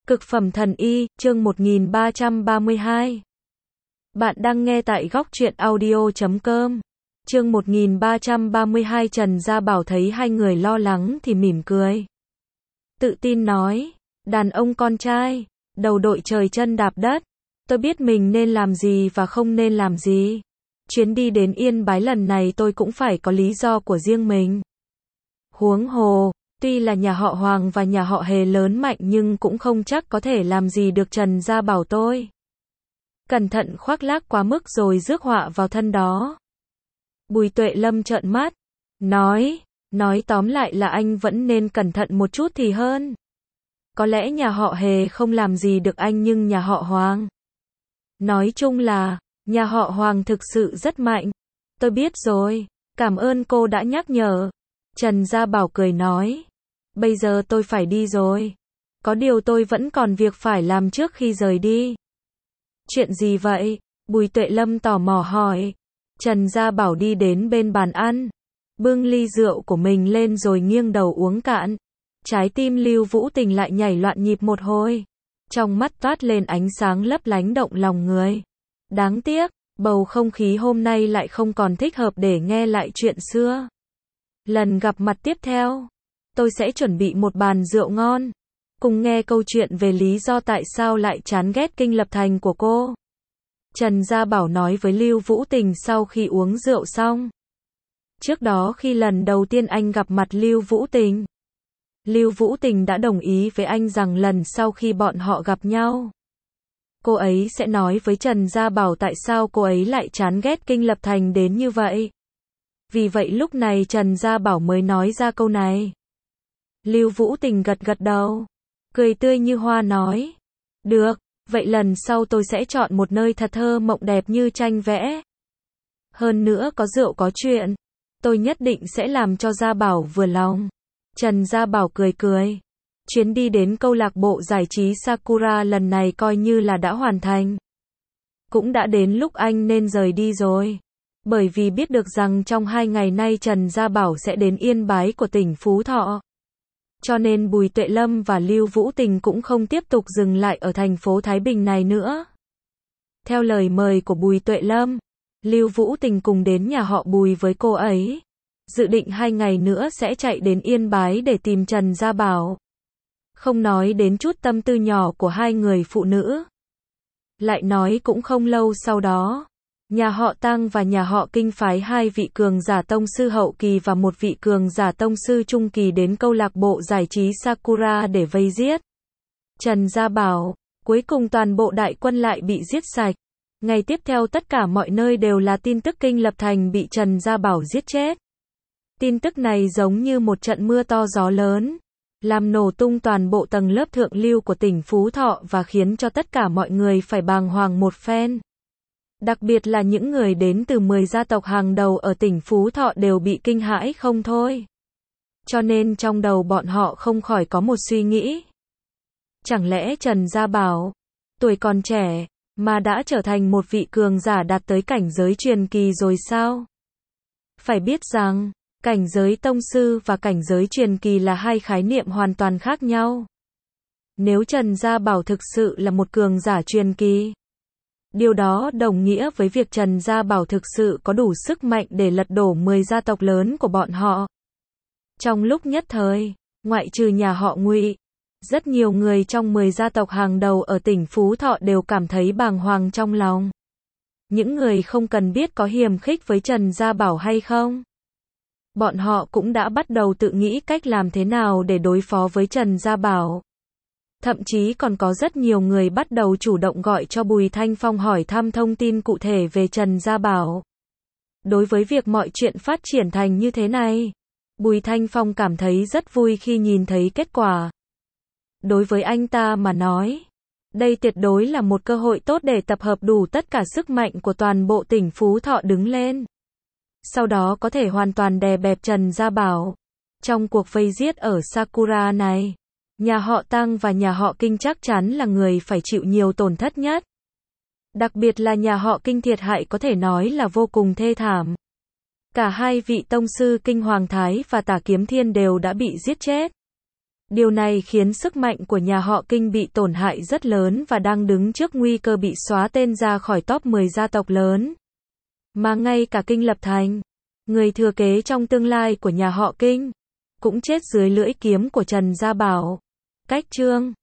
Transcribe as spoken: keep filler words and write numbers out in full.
Cực phẩm thần y, chương một nghìn ba trăm ba mươi hai. Bạn đang nghe tại góc truyện audio chấm com. Chương một nghìn ba trăm ba mươi hai. Trần Gia Bảo thấy hai người lo lắng thì mỉm cười. Tự tin nói, đàn ông con trai, đầu đội trời chân đạp đất. Tôi biết mình nên làm gì và không nên làm gì. Chuyến đi đến Yên Bái lần này tôi cũng phải có lý do của riêng mình. Huống hồ, tuy là nhà họ Hoàng và nhà họ Hề lớn mạnh nhưng cũng không chắc có thể làm gì được Trần Gia Bảo tôi. Cẩn thận khoác lác quá mức rồi rước họa vào thân đó. Bùi Tuệ Lâm trợn mắt, nói, nói tóm lại là anh vẫn nên cẩn thận một chút thì hơn. Có lẽ nhà họ Hề không làm gì được anh nhưng nhà họ Hoàng. Nói chung là, nhà họ Hoàng thực sự rất mạnh. Tôi biết rồi, cảm ơn cô đã nhắc nhở. Trần Gia Bảo cười nói, bây giờ tôi phải đi rồi. Có điều tôi vẫn còn việc phải làm trước khi rời đi. Chuyện gì vậy? Bùi Tuệ Lâm tò mò hỏi. Trần Gia Bảo đi đến bên bàn ăn, bưng ly rượu của mình lên rồi nghiêng đầu uống cạn. Trái tim Lưu Vũ Tình lại nhảy loạn nhịp một hồi. Trong mắt toát lên ánh sáng lấp lánh động lòng người. Đáng tiếc, bầu không khí hôm nay lại không còn thích hợp để nghe lại chuyện xưa. Lần gặp mặt tiếp theo, tôi sẽ chuẩn bị một bàn rượu ngon, cùng nghe câu chuyện về lý do tại sao lại chán ghét Kinh Lập Thành của cô. Trần Gia Bảo nói với Lưu Vũ Tình sau khi uống rượu xong. Trước đó khi lần đầu tiên anh gặp mặt Lưu Vũ Tình, Lưu Vũ Tình đã đồng ý với anh rằng lần sau khi bọn họ gặp nhau, cô ấy sẽ nói với Trần Gia Bảo tại sao cô ấy lại chán ghét Kinh Lập Thành đến như vậy. Vì vậy lúc này Trần Gia Bảo mới nói ra câu này. Lưu Vũ Tình gật gật đầu, cười tươi như hoa nói, được, vậy lần sau tôi sẽ chọn một nơi thật thơ mộng đẹp như tranh vẽ. Hơn nữa có rượu có chuyện, tôi nhất định sẽ làm cho Gia Bảo vừa lòng. Trần Gia Bảo cười cười. Chuyến đi đến câu lạc bộ giải trí Sakura lần này coi như là đã hoàn thành. Cũng đã đến lúc anh nên rời đi rồi. Bởi vì biết được rằng trong hai ngày nay Trần Gia Bảo sẽ đến Yên Bái của tỉnh Phú Thọ. Cho nên Bùi Tuệ Lâm và Lưu Vũ Tình cũng không tiếp tục dừng lại ở thành phố Thái Bình này nữa. Theo lời mời của Bùi Tuệ Lâm, Lưu Vũ Tình cùng đến nhà họ Bùi với cô ấy. Dự định hai ngày nữa sẽ chạy đến Yên Bái để tìm Trần Gia Bảo. Không nói đến chút tâm tư nhỏ của hai người phụ nữ. Lại nói cũng không lâu sau đó, nhà họ Tăng và nhà họ Kinh phái hai vị cường giả tông sư hậu kỳ và một vị cường giả tông sư trung kỳ đến câu lạc bộ giải trí Sakura để vây giết Trần Gia Bảo. Cuối cùng toàn bộ đại quân lại bị giết sạch. Ngày tiếp theo tất cả mọi nơi đều là tin tức Kinh Lập Thành bị Trần Gia Bảo giết chết. Tin tức này giống như một trận mưa to gió lớn, làm nổ tung toàn bộ tầng lớp thượng lưu của tỉnh Phú Thọ và khiến cho tất cả mọi người phải bàng hoàng một phen. Đặc biệt là những người đến từ mười gia tộc hàng đầu ở tỉnh Phú Thọ đều bị kinh hãi không thôi. Cho nên trong đầu bọn họ không khỏi có một suy nghĩ. Chẳng lẽ Trần Gia Bảo, tuổi còn trẻ, mà đã trở thành một vị cường giả đạt tới cảnh giới truyền kỳ rồi sao? Phải biết rằng, cảnh giới tông sư và cảnh giới truyền kỳ là hai khái niệm hoàn toàn khác nhau. Nếu Trần Gia Bảo thực sự là một cường giả truyền kỳ, điều đó đồng nghĩa với việc Trần Gia Bảo thực sự có đủ sức mạnh để lật đổ mười gia tộc lớn của bọn họ. Trong lúc nhất thời, ngoại trừ nhà họ Ngụy, rất nhiều người trong mười gia tộc hàng đầu ở tỉnh Phú Thọ đều cảm thấy bàng hoàng trong lòng. Những người không cần biết có hiềm khích với Trần Gia Bảo hay không. Bọn họ cũng đã bắt đầu tự nghĩ cách làm thế nào để đối phó với Trần Gia Bảo. Thậm chí còn có rất nhiều người bắt đầu chủ động gọi cho Bùi Thanh Phong hỏi thăm thông tin cụ thể về Trần Gia Bảo. Đối với việc mọi chuyện phát triển thành như thế này, Bùi Thanh Phong cảm thấy rất vui khi nhìn thấy kết quả. Đối với anh ta mà nói, đây tuyệt đối là một cơ hội tốt để tập hợp đủ tất cả sức mạnh của toàn bộ tỉnh Phú Thọ đứng lên. Sau đó có thể hoàn toàn đè bẹp Trần Gia Bảo. Trong cuộc vây giết ở Sakura này, nhà họ Tăng và nhà họ Kinh chắc chắn là người phải chịu nhiều tổn thất nhất. Đặc biệt là nhà họ Kinh thiệt hại có thể nói là vô cùng thê thảm. Cả hai vị tông sư Kinh Hoàng Thái và Tả Kiếm Thiên đều đã bị giết chết. Điều này khiến sức mạnh của nhà họ Kinh bị tổn hại rất lớn và đang đứng trước nguy cơ bị xóa tên ra khỏi top mười gia tộc lớn. Mà ngay cả Kinh Lập Thành, người thừa kế trong tương lai của nhà họ Kinh, cũng chết dưới lưỡi kiếm của Trần Gia Bảo. Cách chương